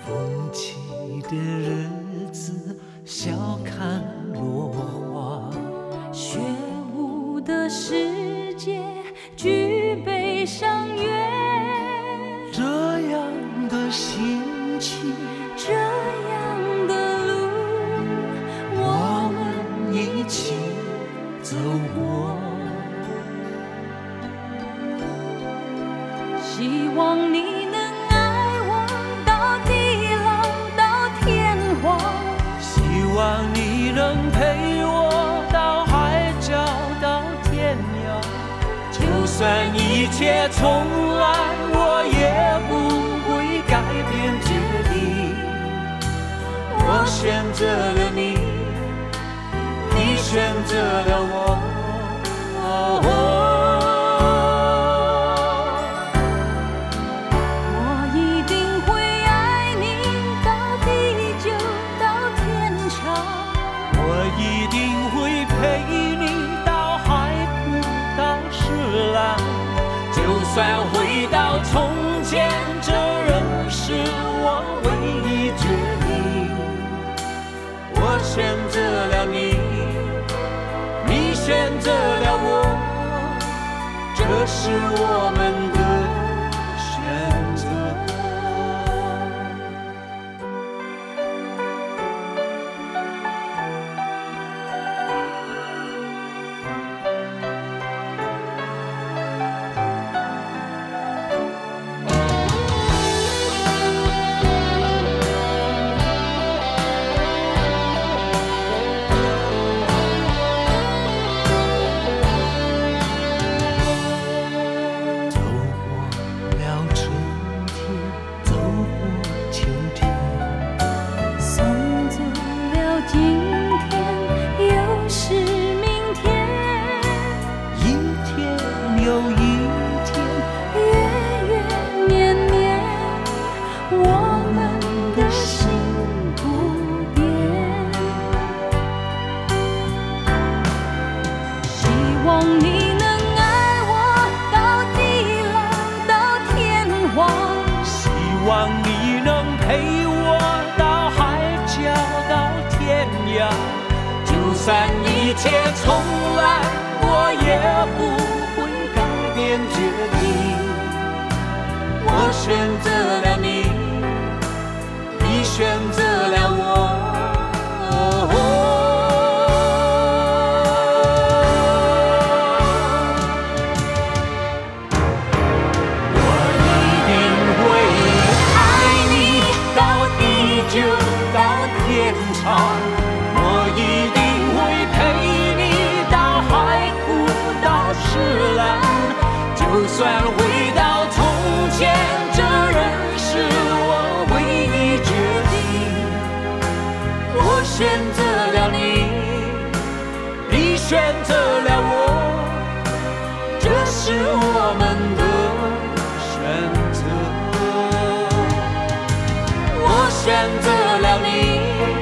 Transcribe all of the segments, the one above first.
风起的日子，笑看落花。 雪舞的世界，举杯赏月。 这样的心情， 这样的路， 我们一起走过。 希望你能爱我到地老到天荒， 希望你能陪我到海角到天涯。就算一切重来，我也不会改变决定。我选择了你，你选择了我。 我一定会爱你到地久到天长， 我一定会陪你到海枯到石烂。就算回到从前，这仍是我唯一决定。我选择了你，你选择了我，这是我们的选择。走过了春天，走过秋天， 送走了今天，又是明天。 一天又一天， 月月年年，我们的心不变。希望你能爱我到地老到天荒， 希望你能陪我到海角到天涯。就算一切重来，我也不会改变决定。我选择了你，你选择了我。我一定会爱你到地久到天长，我一定会陪你到海枯到石烂。就算回到从前，这仍是我唯一决定。我选择了你，你选择了我，这是我们的选择。我选择了你，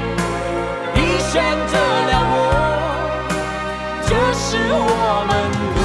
你选择了我，这是我们的